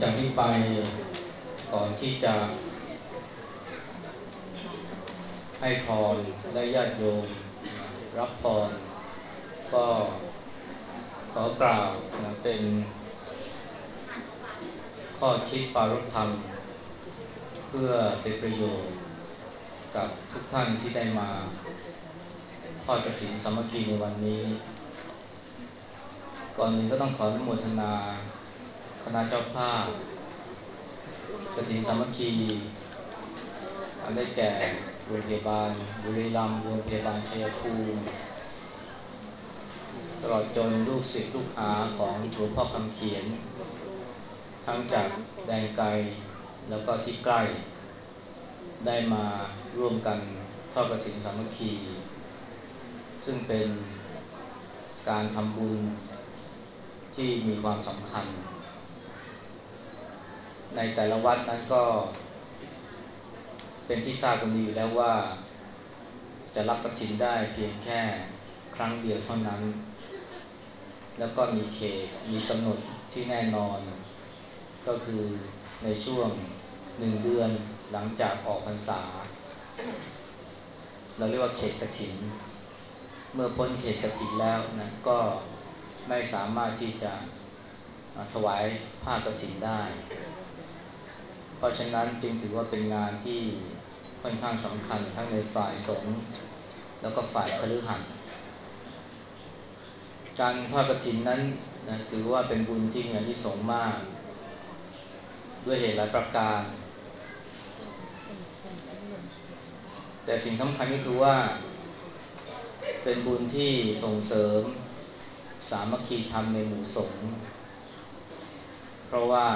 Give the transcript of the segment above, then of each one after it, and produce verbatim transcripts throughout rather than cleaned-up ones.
จากนี้ไปก่อนที่จะให้พรและญาติโยมรับพรก็ขอกล่าวนะเป็นข้อคิดปารภธรรมเพื่อเป็นประโยชน์กับทุกท่านที่ได้มาทอดกฐินสามัคคีในวันนี้ก่อนหนึ่งก็ต้องขออนุโมทนาคณะเจ้าภาพกฐินสามัคคีได้แก่โรงพยาบาลบุรีรัมย์โรงพยาบาลชัยภูมิตลอดจนลูกศิษย์ลูกหาของหลวงพ่อคำเขียนทั้งจากแดนไกลแล้วก็ที่ใกล้ได้มาร่วมกันทอดกฐินสามัคคีซึ่งเป็นการทำบุญที่มีความสำคัญในแต่ละวัดนั้นก็เป็นที่ทราบกันดีอยู่แล้วว่าจะรับกฐินได้เพียงแค่ครั้งเดียวเท่านั้นแล้วก็มีเขตมีกำหนดที่แน่นอนก็คือในช่วงหนึ่งเดือนหลังจากออกพรรษาเราเรียกว่าเขตกฐินเมื่อพ้นเขตกฐินแล้วนะก็ไม่สามารถที่จะถวายผ้ากฐินได้เพราะฉะนั้นจึงถือว่าเป็นงานที่ค่อนข้างสำคัญทั้งในฝ่ายสงฆ์แล้วก็ฝ่ายคฤหัสถ์การทอดกฐินนั้นนะถือว่าเป็นบุญที่มีอานิสงส์มากด้วยเหตุหลายประการแต่สิ่งสำคัญก็คือว่าเป็นบุญที่ส่งเสริมสามัคคีธรรมในหมู่สงฆ์เพราะว่า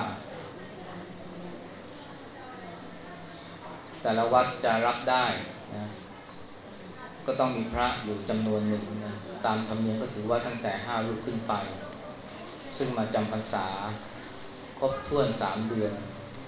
แต่ละวัดจะรับได้นะก็ต้องมีพระอยู่จำนวนหนึ่งนะตามธรรมเนียมก็ถือว่าตั้งแต่ห้ารูปขึ้นไปซึ่งมาจำพรรษาครบถ้วนสามเดือน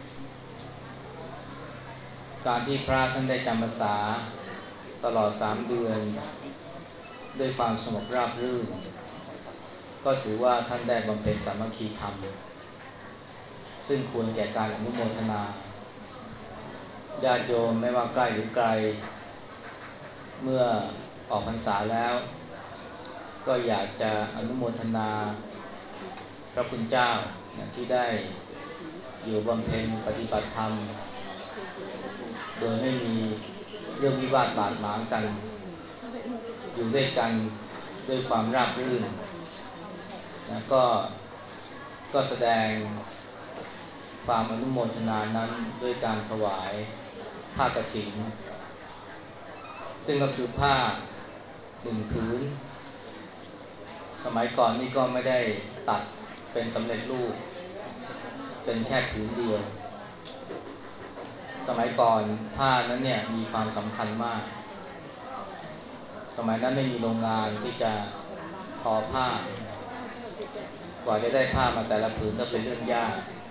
การที่พระท่านได้จำพรรษาตลอดสามเดือนด้วยความสงบราบรื่นก็ถือว่าท่านได้บำเพ็ญสามัคคีธรรมซึ่งควรแก่การอนุโมทนาญาติโยมไม่ว่าใกล้หรือไกลเมื่อออกพรรษาแล้วก็อยากจะอนุโมทนาพระคุณเจ้าที่ได้อยู่บำเพ็ญปฏิบัติธรรมโดยไม่มีเรื่องวิวาทบาดหมางกันอยู่ด้วยกันด้วยความราบรื่นนะก็ก็แสดงความอนุโมทนานั้นด้วยการถวายผ้ากฐินซึ่งก็คือผ้าหนึ่งผืนสมัยก่อนนี่ก็ไม่ได้ตัดเป็นสำเร็จรูปเป็นแค่ผืนเดียวสมัยก่อนผ้านั้นเนี่ยมีความสำคัญมากสมัยนั้นไม่มีโรงงานที่จะทอผ้ากว่าจะได้ผ้ามาแต่ละผืนก็เป็นเรื่องยาก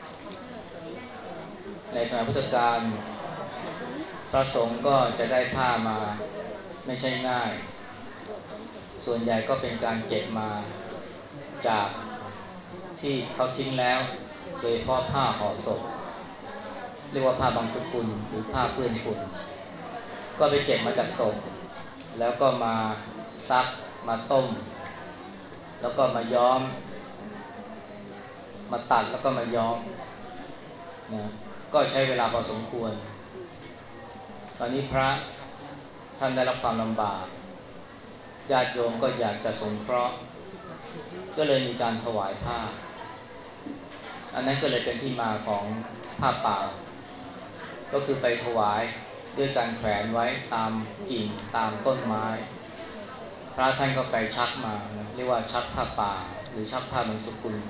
ในสมัยพุทธกาลพระสงฆ์ก็จะได้ผ้ามาไม่ใช่ง่ายส่วนใหญ่ก็เป็นการเก็บมาจากที่เขาทิ้งแล้วโดยเฉพาะผ้าห่อศพเรียกว่าผ้าบางสกุลหรือผ้าเปื้อนฝุ่นก็ไปเก็บมาจากศพแล้วก็มาซักมาต้มแล้วก็มาย้อมมาตัดแล้วก็มาย้อมนะก็ใช้เวลาพอสมควรตอนนี้พระท่านได้รับความลำบากญาติโยมก็อยากจะสงเคราะห์ก็เลยมีการถวายผ้าอันนั้นก็เลยเป็นที่มาของผ้าป่าก็คือไปถวายด้วยการแขวนไว้ตามกิ่งตามต้นไม้พระท่านก็ไปชักมานะเรียกว่าชักผ้าป่าหรือชักผ้าบางสกุล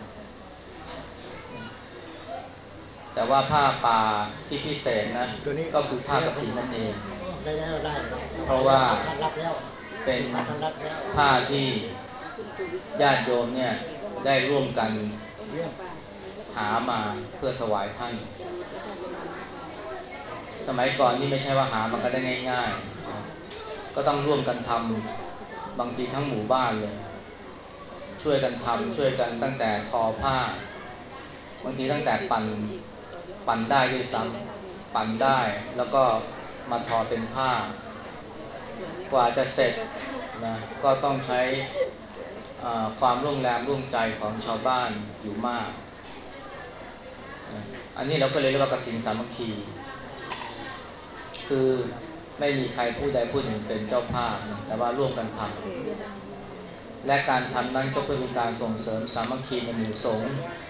แต่ว่าผ้าป่าที่พิเศษนะก็คือผ้ากฐินนั่นเองเพราะว่าเป็นผ้าที่ญาติโยมเนี่ยได้ร่วมกันหามาเพื่อถวายท่านสมัยก่อนนี่ไม่ใช่ว่าหามันก็ได้ง่ายๆก็ต้องร่วมกันทำบางทีทั้งหมู่บ้านเลยช่วยกันทำช่วยกันตั้งแต่ทอผ้าบางทีตั้งแต่ปั่นปั่นได้ด้วยซ้ำปั่นได้แล้วก็มาทอเป็นผ้ากว่าจะเสร็จนะก็ต้องใช้ความร่วมแรงร่วมใจของชาวบ้านอยู่มากนะอันนี้เราก็เลยเรียกว่ากฐินสามัคคีคือไม่มีใครผู้ใดผู้หนึ่งเป็นเจ้าภาพนะแต่ว่าร่วมกันทำและการทำนั้นก็เพื่อเป็นการส่งเสริมสามัคคีในหมู่สงฆ์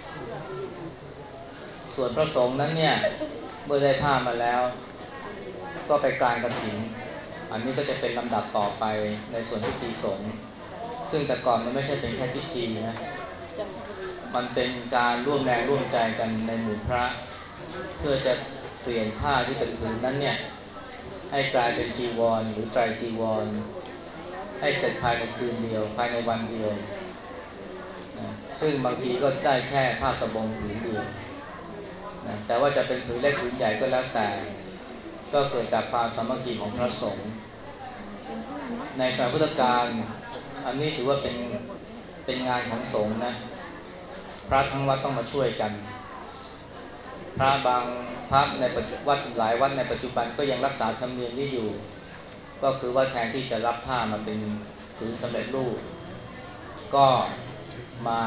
ส่วนพระสงฆ์นั้นเนี่ยเมื่อได้ผ้ามาแล้วก็ไปกรานกฐินอันนี้ก็จะเป็นลำดับต่อไปในส่วนพิธีสงฆ์ซึ่งแต่ก่อนมันไม่ใช่เป็นแค่พิธีนะมันเป็นการร่วมแรงร่วมใจกันในหมู่พระเพื่อจะเปลี่ยนผ้าที่เป็นผืนนั้นเนี่ยให้กลายเป็นจีวรหรือไตรจีวรให้เสร็จภายในคืนเดียวภายในวันเดียวนะซึ่งบางทีก็ได้แค่ผ้าสบงผืนเดียวนะแต่ว่าจะเป็นผืนเล็กผืนใหญ่ก็แล้วแต่ก็เกิดจากความสามัคคีของพระสงฆ์ในสมัยพุทธกาลอันนี้ถือว่าเป็นเป็นงานของสงฆ์นะพระทั้งวัดต้องมาช่วยกันพระบางพระในปัจจุบันหลายวัดในปัจจุบันก็ยังรักษาธรรมเนียมนี้อยู่ก็คือว่าแทนที่จะรับผ้ามาเป็นผืนสำเร็จรูปก็มา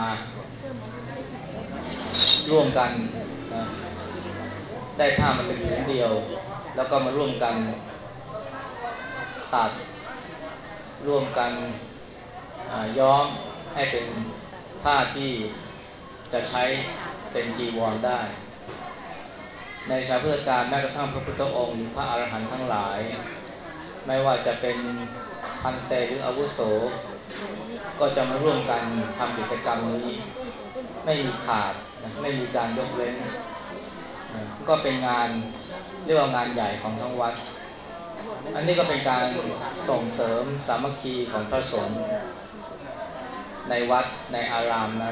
ร่วมกันนะได้ผ้ามาเป็นผืนเดียวแล้วก็มาร่วมกันตัดร่วมกันย้อมให้เป็นผ้าที่จะใช้เป็นจีวรได้ในสมัยพุทธกาลแม้กระทั่งพระพุทธองค์หรือพระอรหันต์ทั้งหลายไม่ว่าจะเป็นพันเตหรืออาวุโสก็จะมาร่วมกันทำกิจกรรมนี้ไม่มีขาดนะไม่มีการยกเว้นนะก็เป็นงานเรียกว่างานใหญ่ของทั้งวัดอันนี้ก็เป็นการส่งเสริมสามัคคีของพระสงฆ์ในวัดในอารามนั้น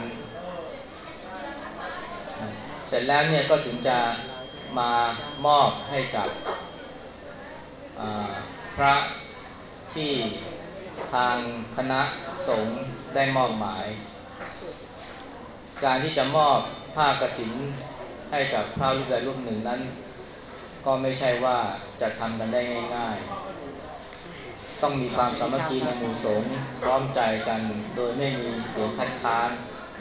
นะเสร็จแล้วเนี่ยก็ถึงจะมามอบให้กับพระที่ทางคณะสงฆ์ได้มอบหมายการที่จะมอบผ้ากฐินให้กับพระรูปใดรูปหนึ่งนั้นก็ไม่ใช่ว่าจะทำกันได้ง่ายๆต้องมีความสามัคคีในหมู่สงฆ์พร้อมใจกันโดยไม่มีเสียงคัดค้าน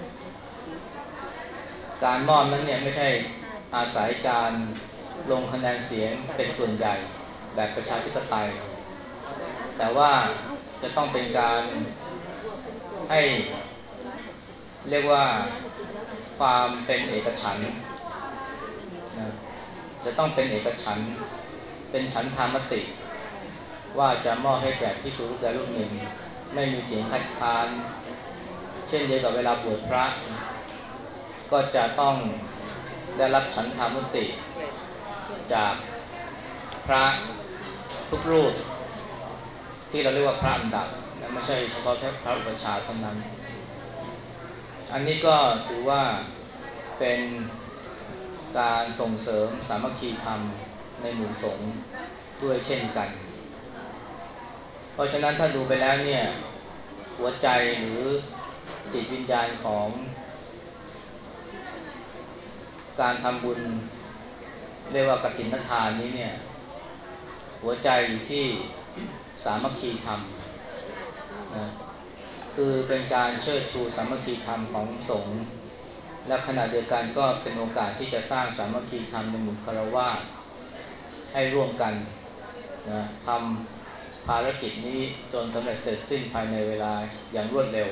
การมอบนั้นเนี่ยไม่ใช่อาศัยการลงคะแนนเสียงเป็นส่วนใหญ่แบบประชาธิปไตยแต่ว่าจะต้องเป็นการให้เรียกว่าความเป็นเอกฉันท์นะจะต้องเป็นเอกฉันท์เป็นฉันทามติว่าจะมอบให้แก่ภิกษุรูปใดรูปหนึ่งไม่มีเสียงคัดค้านเช่นเดียวกับเวลาบวชพระก็จะต้องได้รับฉันทามติจากพระทุกรูปที่เราเรียกว่าพระอันดับนะไม่ใช่เฉพาะแค่พระอุปัชฌาย์เท่านั้นอันนี้ก็ถือว่าเป็นการส่งเสริมสามัคคีธรรมในหมู่สงฆ์ด้วยเช่นกันเพราะฉะนั้นถ้าดูไปแล้วเนี่ยหัวใจหรือจิตวิญญาณของการทำบุญเรียกว่ากฐินทานนี้เนี่ยหัวใจอยู่ที่สามัคคีธรรมนะคือเป็นการเชิดชูสามัคคีธรรมของสงฆ์และขณะเดียวกันก็เป็นโอกาสที่จะสร้างสามัคคีธรรมในหมู่ฆราวาสให้ร่วมกันนะทำภารกิจนี้จนสำเร็จเสร็จสิ้นภายในเวลาอย่างรวดเร็ว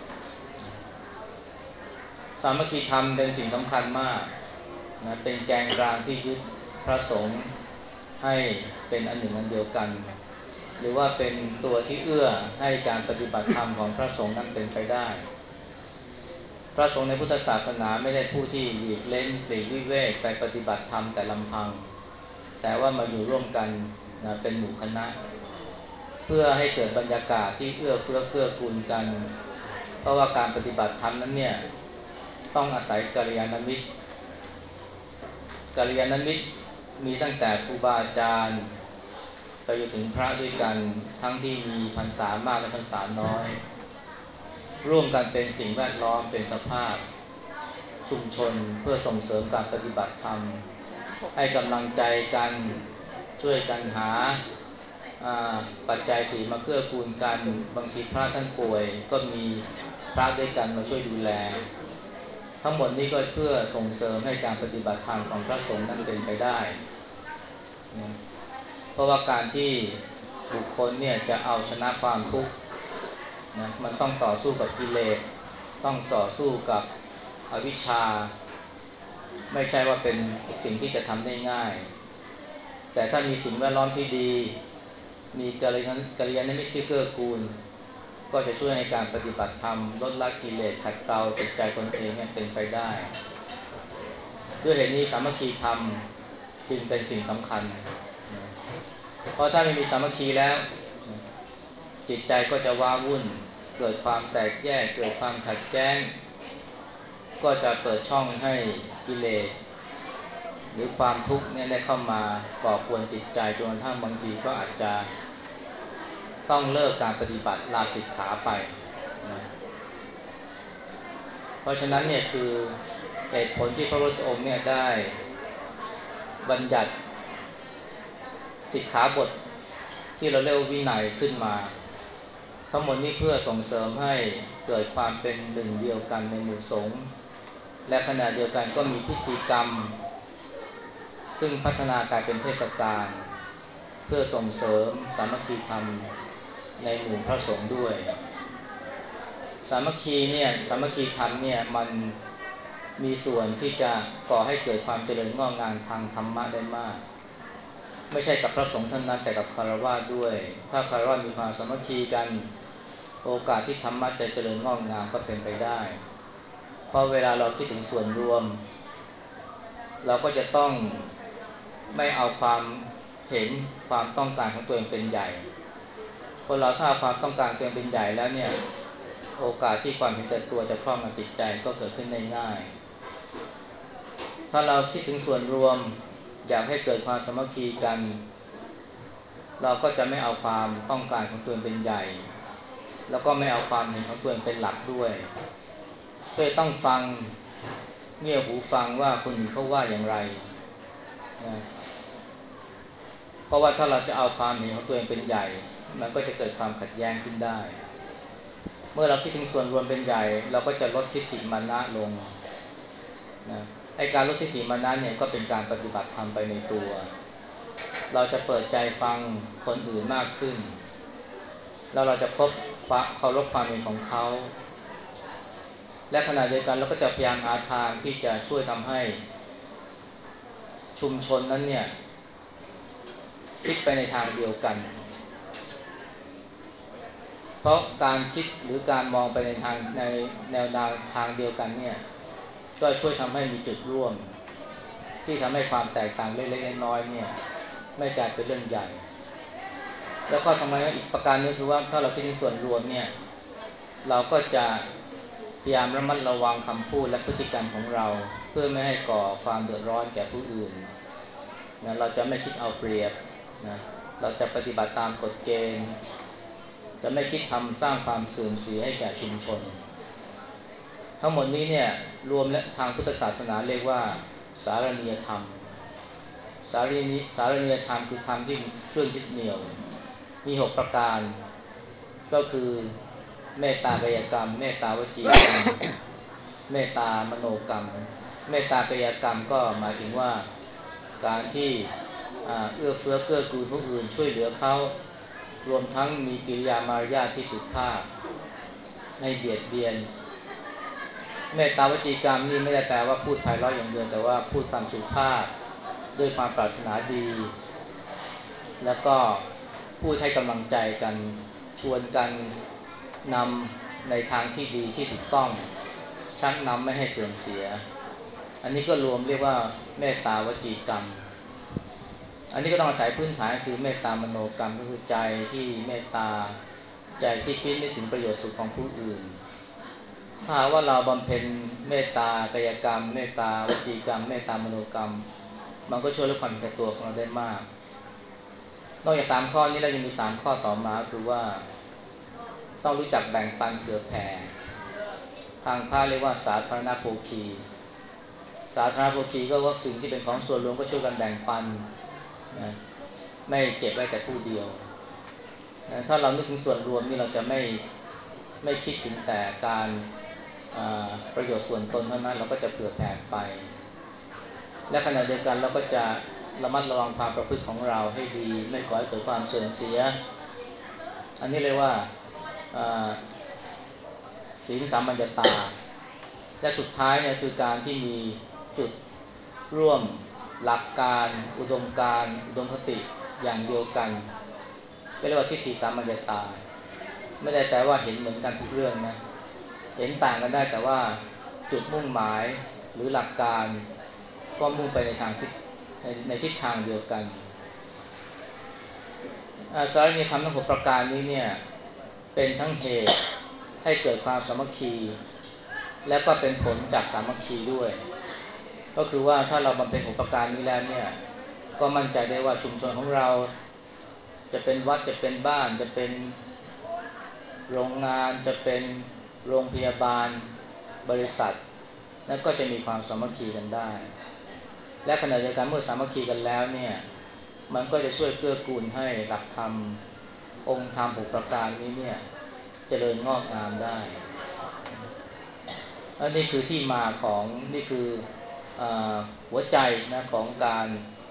สามัคคีธรรมเป็นสิ่งสำคัญมากนะเป็นแกนกลางที่ยึดพระสงฆ์ให้เป็นอันหนึ่งอันเดียวกันหรือว่าเป็นตัวที่เอื้อให้การปฏิบัติธรรมของพระสงฆ์นั้นเป็นไปได้พระสงฆ์ในพุทธศาสนาไม่ได้ผู้ที่หลีกเล้นปลีกวิเวกไปปฏิบัติธรรมแต่ลำพังแต่ว่ามาอยู่ร่วมกันนะเป็นหมู่คณะเพื่อให้เกิดบรรยากาศที่เอื้อเฟื้อเกื้อกูลกันเพราะว่าการปฏิบัติธรรมนั้นเนี่ยต้องอาศัยกัลยาณมิตรกัลยาณมิตรมีตั้งแต่ครูบาอาจารย์ไปจนถึงพระด้วยกันทั้งที่มีพรรษามากและพรรษาน้อยร่วมกันเป็นสิ่งแวดล้อมเป็นสภาพชุมชนเพื่อส่งเสริมการปฏิบัติธรรมให้กำลังใจกันช่วยกันหาปัจจัยสีมาเกื้อกูลกันบางทีพระท่านป่วยก็มีพระด้วยกันมาช่วยดูแลทั้งหมดนี้ก็เพื่อส่งเสริมให้การปฏิบัติธรรมของพระสงฆ์นั้นเป็นไปได้นะเพราะว่าการที่บุคคลเนี่ยจะเอาชนะความทุกข์นะมันต้องต่อสู้กับกิเลสต้องต่อสู้กับอวิชชาไม่ใช่ว่าเป็นสิ่งที่จะทำได้ง่ายแต่ถ้ามีสิ่งแวดล้อมที่ดีมีกัลยาณกัลยาณมิตรที่เกื้อกูลก็จะช่วยให้การปฏิบัติธรรมลดละกิเลสขัดเกลาจิตใจตนเองเนี่ยเป็นไปได้ด้วยเหตุนี้สามัคคีธรรมจึงเป็นสิ่งสำคัญนะเพราะถ้าไม่มีสามัคคีแล้วจิตใจก็จะว้าวุ่นเกิดความแตกแยกเกิดความขัดแย้งก็จะเปิดช่องให้กิเลสหรือความทุกข์เนี่ยได้เข้ามาก่อกวนจิตใจจนกระทั่งบางทีก็อาจจะต้องเลิกการปฏิบัติลาสิกขาไปนะเพราะฉะนั้นเนี่ยคือเหตุผลที่พระพุทธองค์เนี่ยได้บัญญัติสิกขาบทที่เราเรียกว่าวินัยขึ้นมาทั้งหมดนี้เพื่อส่งเสริมให้เกิดความเป็นหนึ่งเดียวกันในหมู่สงฆ์และขณะเดียวกันก็มีพิธีกรรมซึ่งพัฒนากลายเป็นเทศกาลเพื่อส่งเสริมสามัคคีธรรมในหมู่พระสงฆ์ด้วยสามัคคีเนี่ยสามัคคีธรรมเนี่ยมันมีส่วนที่จะก่อให้เกิดความเจริญงอกงามทางธรรมะได้มากไม่ใช่กับพระสงฆ์เท่านั้นแต่กับฆราวาสด้วยถ้าฆราวาสมีความสามัคคีกันโอกาสที่ธรรมะจะเจริญงอกงามก็เป็นไปได้เพราะเวลาเราคิดถึงส่วนรวมเราก็จะต้องไม่เอาความเห็นความต้องการของตัวเองเป็นใหญ่คนเราถ้าเอาความต้องการตัวเองเป็นใหญ่แล้วเนี่ยโอกาสที่ความเห็นแก่ตัวจะครอบงำจิตใจก็เกิดขึ้นได้ง่ายถ้าเราคิดถึงส่วนรวมอยากให้เกิดความสามัคคีกันเราก็จะไม่เอาความต้องการของตัวเองเป็นใหญ่แล้วก็ไม่เอาความเห็นของตัวเองเป็นหลักด้วยเพื่อต้องฟังเงี่ยหูฟังว่าคนอื่นเขาว่าอย่างไรนะเพราะว่าถ้าเราจะเอาความเห็นของตัวเองเป็นใหญ่มันก็จะเกิดความขัดแย้งขึ้นได้เมื่อเราคิดถึงส่วนรวมเป็นใหญ่เราก็จะลดทิฏฐิมานะลงนะไอ้การลดทิฏฐิมานะเนี่ยก็เป็นการปฏิบัติธรรมไปในตัวเราจะเปิดใจฟังคนอื่นมากขึ้นแล้วเราจะคบเคารพความเห็นของเขาและขณะเดียวกันเราก็จะพยายามหาทางที่จะช่วยทำให้ชุมชนนั้นเนี่ยคิดไปในทางเดียวกันเพราะการคิดหรือการมองไปในทางในแนวทางเดียวกันเนี่ยก็ช่วยทำให้มีจุดร่วมที่ทำให้ความแตกต่างเล็กๆน้อยๆเนี่ยไม่กลายเป็นเรื่องใหญ่แล้วก็สำคัญอีกประการนึงคือว่าถ้าเราคิดถึงส่วนรวมเนี่ยเราก็จะพยายามระมัดระวังคำพูดและพฤติกรรมของเราเพื่อไม่ให้ก่อความเดือดร้อนแก่ผู้อื่นนะเราจะไม่คิดเอาเปรียบนะเราจะปฏิบัติตามกฎเกณฑ์จะไม่คิดทำสร้างความเสื่อมเสียให้แก่ชุมชนทั้งหมดนี้เนี่ยรวมและทางพุทธศาสนาเรียกว่าสารณียธรรมสารณีสารณียธรรมคือธรรมที่มีเครื่องยึดเหนี่ยวมีหกประการก็คือเมตตากายกรรมเมตตาวจีกรรมเมตตามโนกรรมเมตตากายกรรมก็หมายถึงว่าการที่เอื้อเฟื้อเกื้อกูลผู้อื่นช่วยเหลือเขารวมทั้งมีกิริยามารยาทที่สุภาพไม่เบียดเบียนเมตตาวจีกรรมนี่ไม่ได้แปลว่าพูดไพเราะอย่างเดียวแต่ว่าพูดคำสุภาพด้วยความปรารถนาดีแล้วก็พูดให้กำลังใจกันชวนกันนำในทางที่ดีที่ถูกต้องชักนำไม่ให้เสื่อมเสียอันนี้ก็รวมเรียกว่าเมตตาวจีกรรมอันนี้ก็ต้องอาศัยพื้นฐานคือเมตตามโนกรรมก็คือใจที่เมตตาใจที่คิดนึกถึงประโยชน์สุขของผู้อื่นถ้าหากว่าเราบำเพ็ญเมตตากายกรรมเมตตาวจีกรรมเมตตามโนกรรมมันก็ช่วยลดความเห็นแก่ตัวของเราได้มากนอกจากสามข้อนี้แล้วยังมีสามข้อต่อมาคือว่าต้องรู้จักแบ่งปันเผื่อแผ่ทางพระเรียกว่าสาธารณโภคีสาธารณโภคีก็ว่าสิ่งที่เป็นของส่วนรวมก็ช่วยกันแบ่งปันนะไม่เก็บไว้แต่ผู้เดียวนะถ้าเรานึกถึงส่วนรวมนี่เราจะไม่ไม่คิดถึงแต่การประโยชน์ส่วนตนเท่านั้นเราก็จะเผื่อแผ่ไปและขณะเดียวกันเราก็จะระมัดระวังความประพฤติของเราให้ดีไม่ก่อให้เกิดความเสื่อมเสียอันนี้เรียกว่าศีลสามัญญตาและสุดท้ายเนี่ยคือการที่มีจุดร่วมหลักการอุดมการณ์อุดมคติอย่างเดียวกันเรียกว่าทิฏฐิสามัญญตาไม่ได้แปลว่าเห็นเหมือนกันทุกเรื่องนะเห็นต่างกันได้แต่ว่าจุดมุ่งหมายหรือหลักการก็มุ่งไปในทางทิศใน, ในทิศทางเดียวกันสารณีธรรมทั้งหกประการนี้เนี่ยเป็นทั้งเหตุให้เกิดความสามัคคีและก็เป็นผลจากสามัคคีด้วยก็คือว่าถ้าเราบำเพ็ญหกประการนี้แล้วเนี่ยก็มั่นใจได้ว่าชุมชนของเราจะเป็นวัดจะเป็นบ้านจะเป็นโรงงานจะเป็นโรงพยาบาลบริษัทแล้วก็จะมีความสามัคคีกันได้และขณะเดียวกันเมื่อสามัคคีกันแล้วเนี่ยมันก็จะช่วยเกื้อกูลให้หลักธรรมองค์ธรรมหกประการนี้เนี่ยเจริญงอกงามได้และนี่คือที่มาของนี่คือหัวใจนะของการ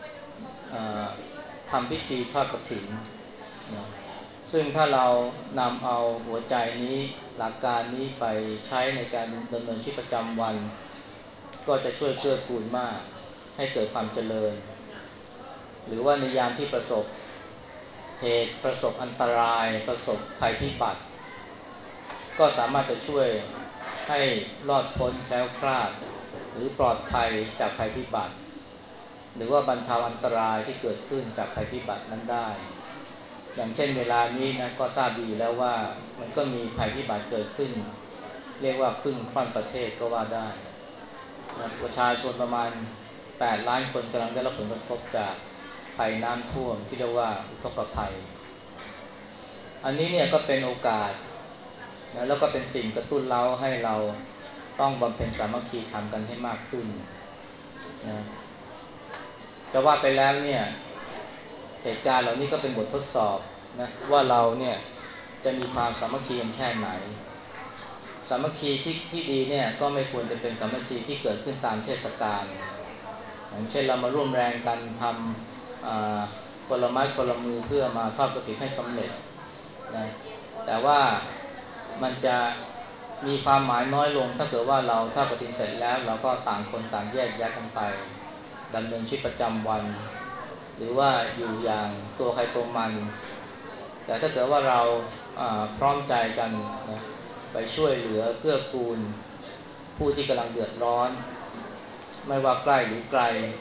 ทำพิธีทอดกฐินนะซึ่งถ้าเรานำเอาหัวใจนี้หลักการนี้ไปใช้ในการดำเนินชีวิตประจำวันก็จะช่วยเกื้อกูลมากให้เกิดความเจริญหรือว่าในยามที่ประสบเหตุประสบอันตรายประสบภัยพิบัติก็สามารถจะช่วยให้รอดพ้นแคล้วคลาดหรือปลอดภัยจากภัยพิบัติหรือว่าบรรเทาอันตรายที่เกิดขึ้นจากภัยพิบัตินั้นได้อย่างเช่นเวลานี้นะก็ทราบดีอยู่แล้วว่ามันก็มีภัยพิบัติเกิดขึ้นเรียกว่าครึ่งค่อนประเทศก็ว่าได้นะประชาชนประมาณแปดล้านคนกำลังได้รับผลกระทบจากภัยน้ำท่วมที่เรียกว่าอุทกภัยอันนี้เนี่ยก็เป็นโอกาสนะแล้วก็เป็นสิ่งกระตุ้นเราให้เราต้องบำเพ็ญสามัคคีธรรมกันให้มากขึ้นนะจะว่าไปแล้วเนี่ยเหตุการณ์เหล่านี้ก็เป็นบททดสอบนะว่าเราเนี่ยจะมีความสามัคคีกันแค่ไหนสามัคคีที่ที่ดีเนี่ยก็ไม่ควรจะเป็นสามัคคีที่เกิดขึ้นตามเทศกาลอย่างเช่นเรามาร่วมแรงกันทำคนละไม้คนละมือเพื่อมาทอดกฐินให้สำเร็จนะแต่ว่ามันจะมีความหมายน้อยลงถ้าเกิดว่าเราทอดกฐินเสร็จแล้วเราก็ต่างคนต่างแยกย้ายกันไปดำเนินชีวิตประจำวันหรือว่าอยู่อย่างตัวใครตัวมันแต่ถ้าเกิดว่าเราพร้อมใจกันนะไปช่วยเหลือเกื้อกูลผู้ที่กำลังเดือดร้อนไม่ว่าใกล้หรือไกล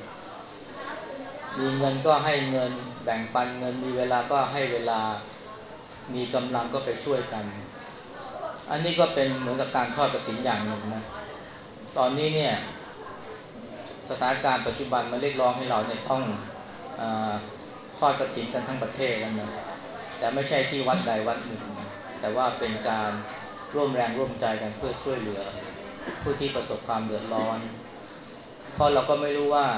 มีเงินก็ให้เงินแบ่งปันเงินมีเวลาก็ให้เวลามีกำลังก็ไปช่วยกันอันนี้ก็เป็นเหมือนกับการทอดกฐินอย่างหนึ่งนะตอนนี้เนี่ยสถานการณ์ปัจจุบันมาเรียกร้องให้เราเนี่ยต้องอ่าทอดกฐินกันทั้งประเทศแล้วนะแต่ไม่ใช่ที่วัดใดวัดหนึ่งนะแต่ว่าเป็นการร่วมแรงร่วมใจกันเพื่อช่วยเหลือผู้ที่ประสบความเดือดร้อนเพราะเราก็ไม่รู้ว่า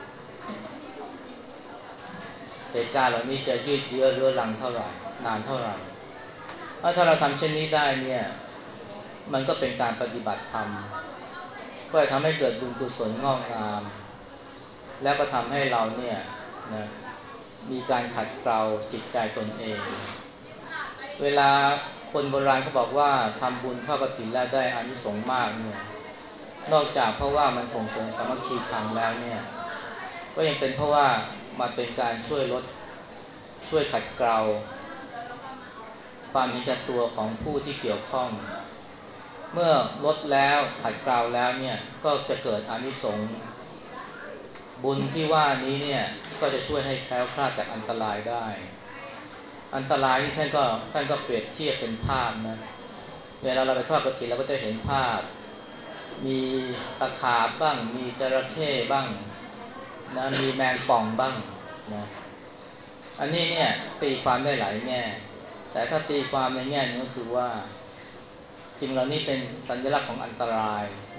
เหตุการณ์เหล่านี้จะยืดเยื้อเรื้อรังเท่าไหร่นานเท่าไหร่ถ้าเราทำเช่นนี้ได้เนี่ยมันก็เป็นการปฏิบัติธรรมก็จะทำให้เกิดบุญกุศลงอกงามแล้วก็ทำให้เราเนี่ยนะมีการขัดเกลาจิตใจตนเองเวลาคนโบราณเขาบอกว่าทำบุญทอดกฐินแล้วได้อานิสงส์มากเนี่ยนอกจากเพราะว่ามันส่งเสริมสามัคคีธรรมแล้วเนี่ยก็ยังเป็นเพราะว่ามันเป็นการช่วยลดช่วยขัดเกลาความเห็นแก่ตัวของผู้ที่เกี่ยวข้องเมื่อลดแล้วขัดเกลาแล้วเนี่ยก็จะเกิดอานิสงส์บุญที่ว่านี้เนี่ยก็จะช่วยให้แคล้วคลาดจากอันตรายได้อันตรายที่ท่านก็ท่านก็เปรียบเทียบเป็นภาพนะเวลาเราไปทอดกฐินเราก็จะเห็นภาพมีตะขาบบ้างมีจระเข้บ้างนะมีแมงป่องบ้างนะอันนี้เนี่ยตีความได้หลายแง่แต่ถ้าตีความในแง่นึงก็คือว่าสิ่งเหล่านี้เป็นสัญลักษณ์ของอันตราย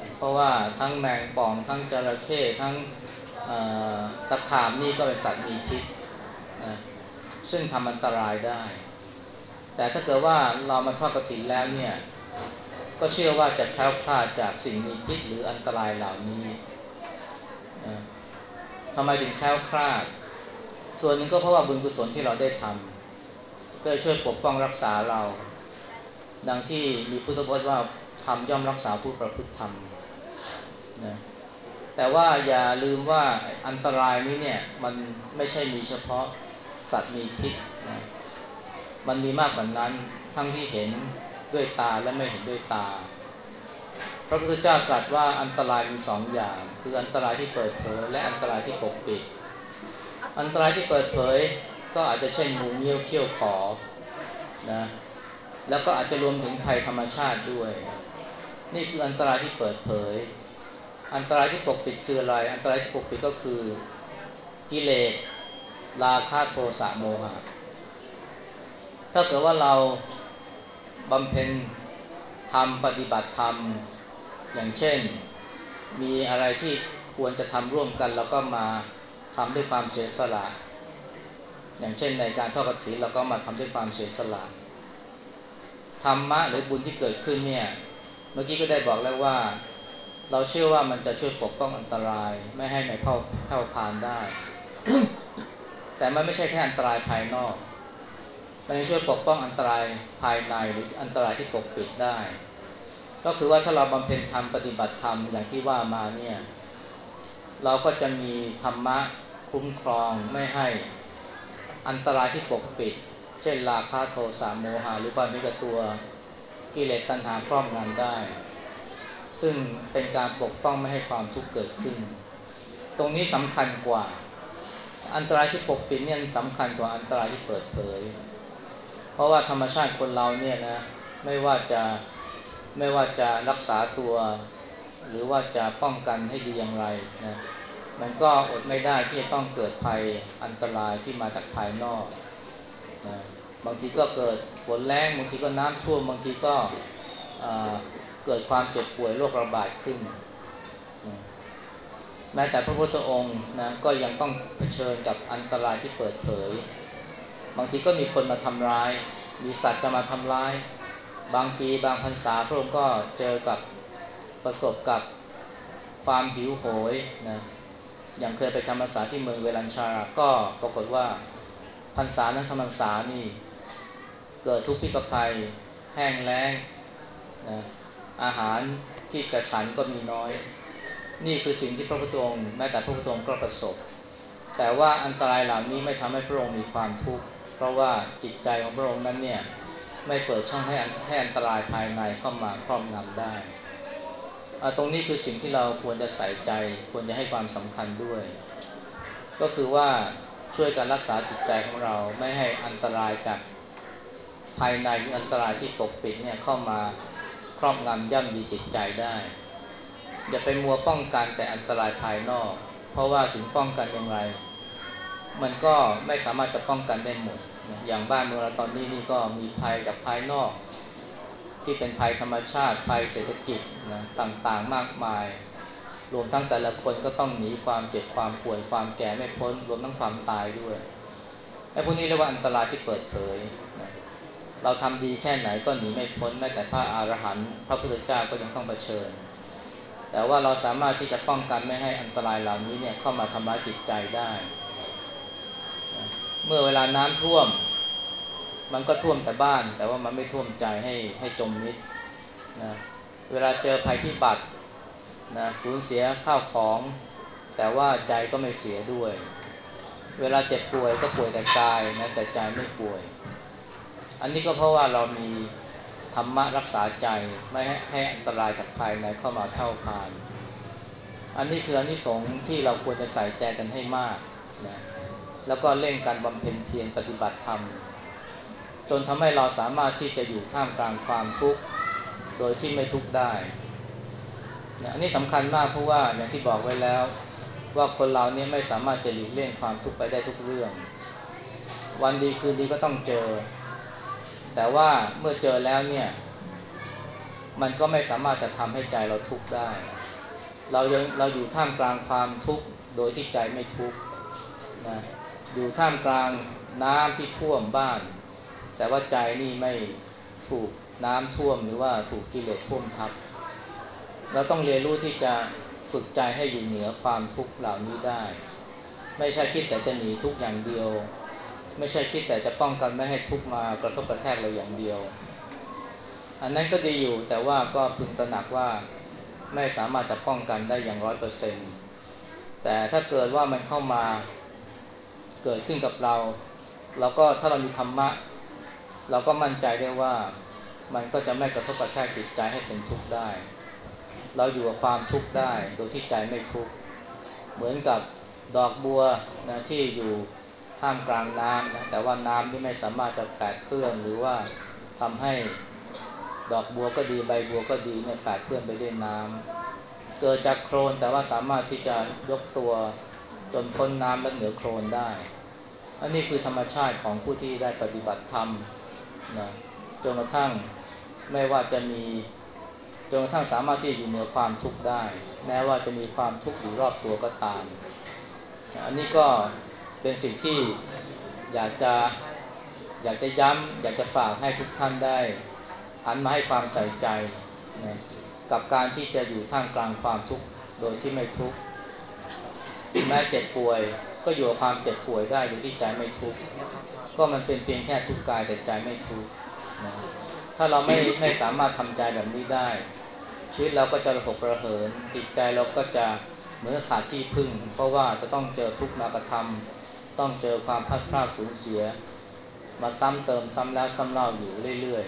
เพราะว่าทั้งแมงป่องทั้งจระเข้ทั้งตะขาบนี่ก็เป็นสัตว์มีพิษนะซึ่งทำอันตรายได้แต่ถ้าเกิดว่าเรามาทอดกฐินแล้วเนี่ยก็เชื่อว่าจะแคล้วคลาดจากสิ่งมีพิษหรืออันตรายเหล่านี้นะทำไมถึงแคล้วคลาดส่วนหนึ่งก็เพราะว่าบุญกุศลที่เราได้ทำก็ช่วยปกป้องรักษาเราดังที่มีพุทธพจน์ว่าธรรมย่อมรักษาผู้ประพฤติธรรมนะแต่ว่าอย่าลืมว่าอันตรายนี้เนี่ยมันไม่ใช่มีเฉพาะสัตว์มีพิษนะมันมีมากกว่านั้นทั้งที่เห็นด้วยตาและไม่เห็นด้วยตาพระพุทธเจ้าตรัสว่าอันตรายมีสองอย่างคืออันตรายที่เปิดเผยและอันตรายที่ปกปิดอันตรายที่เปิดเผยก็อาจจะเช่นงูเงี้ยวเขี้ยวขอนะแล้วก็อาจจะรวมถึงภัยธรรมชาติด้วยนี่คืออันตรายที่เปิดเผยอันตรายที่ปกปิดคืออะไรอันตรายที่ปกปิดก็คือกิเลสราคะโทสะโมหะถ้าเกิดว่าเราบำเพ็ญธรรมปฏิบัติธรรมอย่างเช่นมีอะไรที่ควรจะทำร่วมกันเราก็มาทำด้วยความเสียสละอย่างเช่นในการทอดกฐินเราก็มาทำด้วยความเสียสละธรรมะหรือบุญที่เกิดขึ้นเนี่ยเมื่อกี้ก็ได้บอกแล้วว่าเราเชื่อว่ามันจะช่วยปกป้องอันตรายไม่ให้ในแผ่วแผ่วพานได้ แต่มันไม่ใช่แค่อันตรายภายนอกมันยังช่วยปกป้องอันตรายภายในหรืออันตรายที่ปกปิดได้ก็คือว่าถ้าเราบำเพ็ญธรรมปฏิบัติธรรมอย่างที่ว่ามาเนี่ยเราก็จะมีธรรมะคุ้มครองไม่ให้อันตรายที่ปกปิดเช่นราคะโทสะโมหะหรือบางทีก็ตัวกิเลสตัณหาครอบงำได้ซึ่งเป็นการปกป้องไม่ให้ความทุกข์เกิดขึ้นตรงนี้สำคัญกว่าอันตรายที่ปกปิดเนี่ยสำคัญกว่าอันตรายที่เปิดเผยเพราะว่าธรรมชาติคนเราเนี่ยนะไม่ว่าจะไม่ว่าจะรักษาตัวหรือว่าจะป้องกันให้ดีอย่างไรนะมันก็อดไม่ได้ที่จะต้องเกิดภัยอันตรายที่มาจากภายนอกนะบางทีก็เกิดฝนแล้งบางทีก็น้ำท่วมบางทีก็เกิดความเจ็บป่วยโรคระบาดขึ้นนะแม้แต่พระพุทธองค์นะก็ยังต้องเผชิญกับอันตรายที่เปิดเผยบางทีก็มีคนมาทำร้ายมีสัตว์จะมาทำร้ายบางปีบางพรรษาพระองค์ก็เจอกับประสบกับความหิวโหยนะอย่างเคยไปจำพรรษาที่เมืองเวลัญชาราก็ปรากฏว่าพรรษานั้นทั้งพรรษานี่เกิดทุกข์พิกภัยแห้งแล้งนะอาหารที่จะฉันก็มีน้อยนี่คือสิ่งที่พระพุทธองค์แม้แต่พระพุทธองค์ก็ประสบแต่ว่าอันตรายเหล่านี้ไม่ทำให้พระองค์มีความทุกข์เพราะว่าจิตใจของพระองค์นั้นเนี่ยไม่เปิดช่องให้ให้อันตรายภายในเข้ามาครอบงำได้ตรงนี้คือสิ่งที่เราควรจะใส่ใจควรจะให้ความสำคัญด้วยก็คือว่าช่วยการรักษาจิตใจของเราไม่ให้อันตรายจากภายในหรืออันตรายที่ปกปิดเนี่ยเข้ามาครอบงำย่ำยีจิตใจได้อย่าไปมัวป้องกันแต่อันตรายภายนอกเพราะว่าถึงป้องกันอย่างไรมันก็ไม่สามารถจะป้องกันได้หมดอย่างบ้านเมืองเราตอนนี้นี่ก็มีภัยจากภายนอกที่เป็นภัยธรรมชาติภัยเศรษฐกิจนะต่างๆมากมายรวมทั้งแต่ละคนก็ต้องหนีความเจ็บความป่วยความแก่ไม่พ้นรวมทั้งความตายด้วยไอ้พวกนี้เรียกว่าอันตรายที่เปิดเผยนะเราทำดีแค่ไหนก็หนีไม่พ้นแม้แต่พระอรหันต์พระพุทธเจ้าก็ยังต้องเผชิญแต่ว่าเราสามารถที่จะป้องกันไม่ให้อันตรายเหล่านี้เนี่ยเข้ามาทำร้ายจิตใจได้เมื่อเวลาน้ำท่วมมันก็ท่วมแต่บ้านแต่ว่ามันไม่ท่วมใจให้ให้จมมิดนะเวลาเจอภัยพิบัตินะสูญเสียข้าวของแต่ว่าใจก็ไม่เสียด้วยเวลาเจ็บป่วยก็ป่วยแต่กายนะแต่ใจไม่ป่วยอันนี้ก็เพราะว่าเรามีธรรมะรักษาใจไม่ให้ให้อันตรายจากภายในเข้ามาเท่าพานอันนี้คืออานิสงส์ที่เราควรจะใส่ใจกันให้มากนะแล้วก็เร่งการบำเพ็ญเพียรปฏิบัติธรรมจนทำให้เราสามารถที่จะอยู่ท่ามกลางความทุกข์โดยที่ไม่ทุกข์ได้นะอันนี้สำคัญมากเพราะว่าอย่างที่บอกไว้แล้วว่าคนเราเนี่ยไม่สามารถจะหลีกเลี่ยงความทุกข์ไปได้ทุกเรื่องวันดีคืนดีก็ต้องเจอแต่ว่าเมื่อเจอแล้วเนี่ยมันก็ไม่สามารถจะทำให้ใจเราทุกข์ได้เรายังเราอยู่ท่ามกลางความทุกข์โดยที่ใจไม่ทุกข์นะอยู่ท่ามกลางน้ำที่ท่วมบ้านแต่ว่าใจนี่ไม่ถูกน้ำท่วมหรือว่าถูกกิเลสท่วมทับเราต้องเรียนรู้ที่จะฝึกใจให้อยู่เหนือความทุกข์เหล่านี้ได้ไม่ใช่คิดแต่จะหนีทุกข์อย่างเดียวไม่ใช่คิดแต่จะป้องกันไม่ให้ทุกข์มากระทบกระแทกเราอย่างเดียวอันนั้นก็ดีอยู่แต่ว่าก็พึงตระหนักว่าไม่สามารถจะป้องกันได้อย่างร้อยเปอร์เซ็นต์แต่ถ้าเกิดว่ามันเข้ามาเกิดขึ้นกับเราเราก็ถ้าเรามีธรรมะเราก็มั่นใจได้ว่ามันก็จะไม่กระทบกระแทกจิตใจให้เป็นทุกข์ได้เราอยู่กับความทุกข์ได้โดยที่ใจไม่ทุกข์เหมือนกับดอกบัวนะที่อยู่ท่ามกลางน้ำนะแต่ว่าน้ำที่ไม่สามารถจะแปดเปื้อนหรือว่าทำให้ดอกบัวก็ดีใบบัวก็ดีเนี่ยแปดเปื้อนไปด้วยน้ำเกิดจากโคลนแต่ว่าสามารถที่จะยกตัวจนพ้นน้ำและเหนือโคลนได้อันนี้คือธรรมชาติของผู้ที่ได้ปฏิบัติธรรมนะจนกระทั่งไม่ว่าจะมีจนกระทั่งสามารถที่จะอยู่เหนือความทุกข์ได้แม้ว่าจะมีความทุกข์อยู่รอบตัวก็ตามอันนี้ก็เป็นสิ่งที่อยากจะอยากจะย้ำอยากจะฝากให้ทุกท่านได้หันมาให้ความใส่ใจนะกับการที่จะอยู่ท่ามกลางความทุกข์โดยที่ไม่ทุกข์แม้เจ็บป่วยก็อยู่กับความเจ็บป่วยได้โดยที่ใจไม่ทุกข์ก็มันเป็นเพียงแค่ทุกข์กายแต่ใจไม่ทุกข์นะถ้าเราไม่ไม่สามารถทำใจแบบนี้ได้ชีวิตเราก็จะระหกระเหินจิตใจเราก็จะเหมือนขาดที่พึ่งเพราะว่าจะต้องเจอทุกข์มากระทำต้องเจอความพลาดพลาดสูญเสียมาซ้ำเติมซ้ำแล้วซ้ำเล่าอยู่เรื่อย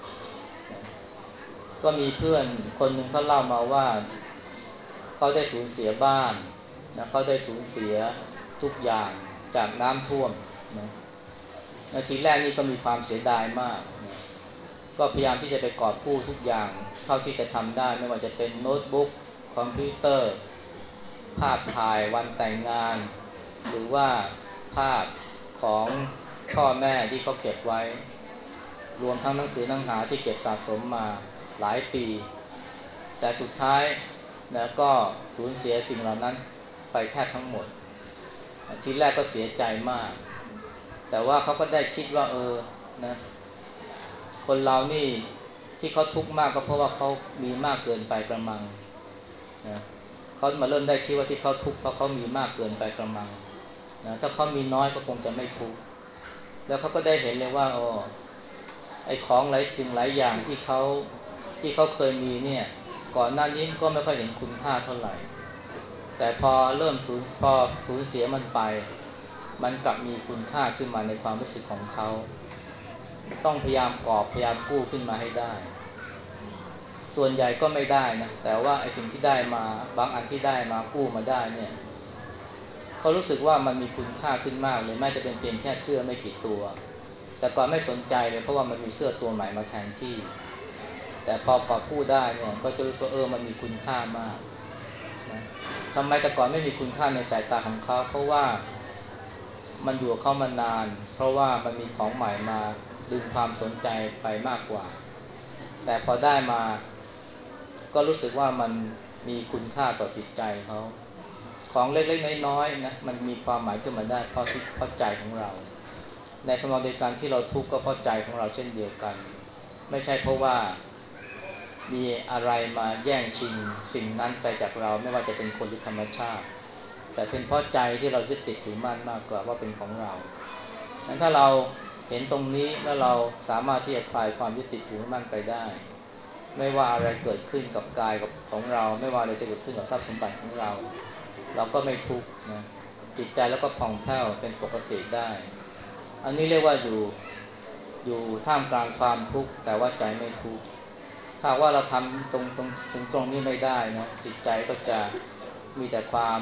ๆก็มีเพื่อนคนหนึ่งเขาเล่ามาว่าเขาได้สูญเสียบ้านนะเขาได้สูญเสียทุกอย่างจากน้ำท่วมนะทีแรกนี่ก็มีความเสียดายมากนะก็พยายามที่จะไปกอบกู้ทุกอย่างเท่าที่จะทำได้ไม่ว่าจะเป็นโน้ตบุ๊กคอมพิวเตอร์ภาพถ่ายวันแต่งงานหรือว่าภาพของพ่อแม่ที่เขาเก็บไว้รวมทั้งหนังสือหนังหาที่เก็บสะสมมาหลายปีแต่สุดท้ายนะก็สูญเสียสิ่งเหล่านั้นไปแทบทั้งหมดทีแรกก็เสียใจมากแต่ว่าเขาก็ได้คิดว่าเออนะคนเรานี่ที่เขาทุกข์มากก็เพราะว่าเขามีมากเกินไปกระมังนะเขามาเริ่มได้คิดว่าที่เขาทุกข์เพราะเขามีมากเกินไปกระมังนะถ้าเขามีน้อยก็คงจะไม่ทุกข์แล้วเขาก็ได้เห็นเลยว่าอ๋อไอ้ของหลายสิ่งหลายอย่างที่เขาที่เขาเคยมีเนี่ยก่อนหน้านี้ก็ไม่ค่อยเห็นคุณค่าเท่าไหร่แต่พอเริ่มสูญพอสูญเสียมันไปมันกลับมีคุณค่าขึ้นมาในความรู้สึกของเขาต้องพยายามกอบพยายามกู้ขึ้นมาให้ได้ส่วนใหญ่ก็ไม่ได้นะแต่ว่าไอ้สิ่งที่ได้มาบางอันที่ได้มากู้มาได้เนี่ยเขารู้สึกว่ามันมีคุณค่าขึ้นมากเลยแม้จะเป็นเพียงแค่เสื้อไม่กี่ตัวแต่ก่อนไม่สนใจเลยเพราะว่ามันมีเสื้อตัวใหม่มาแทนที่แต่พอกอบกู้ได้เนี่ยก็จะรู้สึกว่าเออมันมีคุณค่ามากนะทำไมแต่ก่อนไม่มีคุณค่าในสายตาของเขาเพราะว่ามันอยู่กับเขามานานเพราะว่ามันมีของใหม่มาดึงความสนใจไปมากกว่าแต่พอได้มาก็รู้สึกว่ามันมีคุณค่าต่อจิตใจเขาของเล็กๆน้อยๆนะมันมีความหมายขึ้นมาได้เพราะเพราะใจของเราในทำนองเดียวกันที่เราทุกข์ก็เพราะใจของเราเช่นเดียวกันไม่ใช่เพราะว่ามีอะไรมาแย่งชิงสิ่งนั้นไปจากเราไม่ว่าจะเป็นคนหรือธรรมชาติแต่เป็นเพราะใจที่เรายึดติดถือมั่นมากกว่าว่าเป็นของเรางั้นถ้าเราเห็นตรงนี้แล้วเราสามารถที่จะคลายความยึดติดถือมั่นไปได้ไม่ว่าอะไรเกิดขึ้นกับกายกับของเราไม่ว่าอะไรจะเกิดขึ้นกับทรัพย์สมบัติของเราเราก็ไม่ทุกข์นะจิตใจแล้วก็ผ่องแผ้วเป็นปกติได้อันนี้เรียกว่าอยู่อยู่ท่ามกลางความทุกข์แต่ว่าใจไม่ทุกข์ถ้าว่าเราทำตรงตรงถึงตรงนี้ไม่ได้นะจิตใจก็จะมีแต่ความ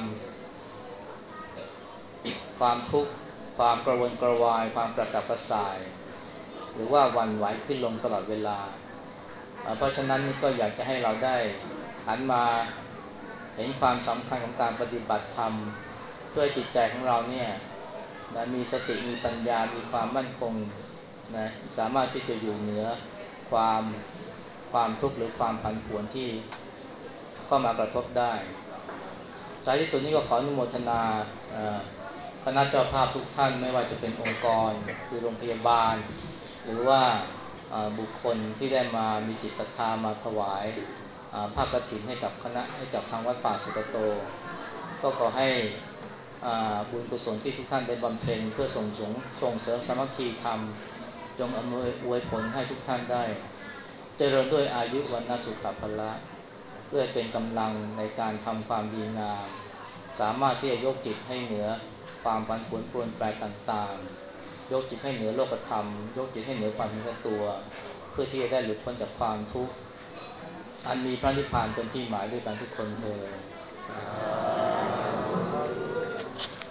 ความทุกข์ความกระวนกระวายความกระสับกระส่ายหรือว่าหวั่นไหวขึ้นลงตลอดเวลาเพราะฉะนั้นก็อยากจะให้เราได้หันมาเห็นความสำคัญของการปฏิบัติธรรมเพื่อจิตใจของเราเนี่ยนะมีสติมีปัญญามีความมั่นคงนะสามารถที่จะอยู่เหนือความความทุกข์หรือความผันผวนที่เข้ามากระทบได้ท้ายที่สุดนี้ก็ขออนุโมทนาคณะเจ้าภาพทุกท่านไม่ว่าจะเป็นองค์กรคือโรงพยาบาลหรือว่าบุคคลที่ได้มามีจิตศรัทธามาถวายผ้ากฐินให้กับคณะให้กับทางวัดป่าสุกโตก็ขอให้บุญกุศลที่ทุกท่านได้บำเพ็ญเพื่อส่งส่งส่งเสริมสามัคคีธรรมจงอำนวยอวยผลให้ทุกท่านได้เจริญด้วยอายุวันนสุขภละเพื่อเป็นกำลังในการทำความดีงามสามารถที่จะยกจิตให้เหนือความผันผวนปรวนแปรต่างๆยกจิตให้เหนือโลกธรรมยกจิตให้เหนือความมีตัวเพื่อที่จะได้หลุดพ้นจากความทุกข์อันมีพระนิพพานเป็นที่หมายด้วยกันทุกคนเถิด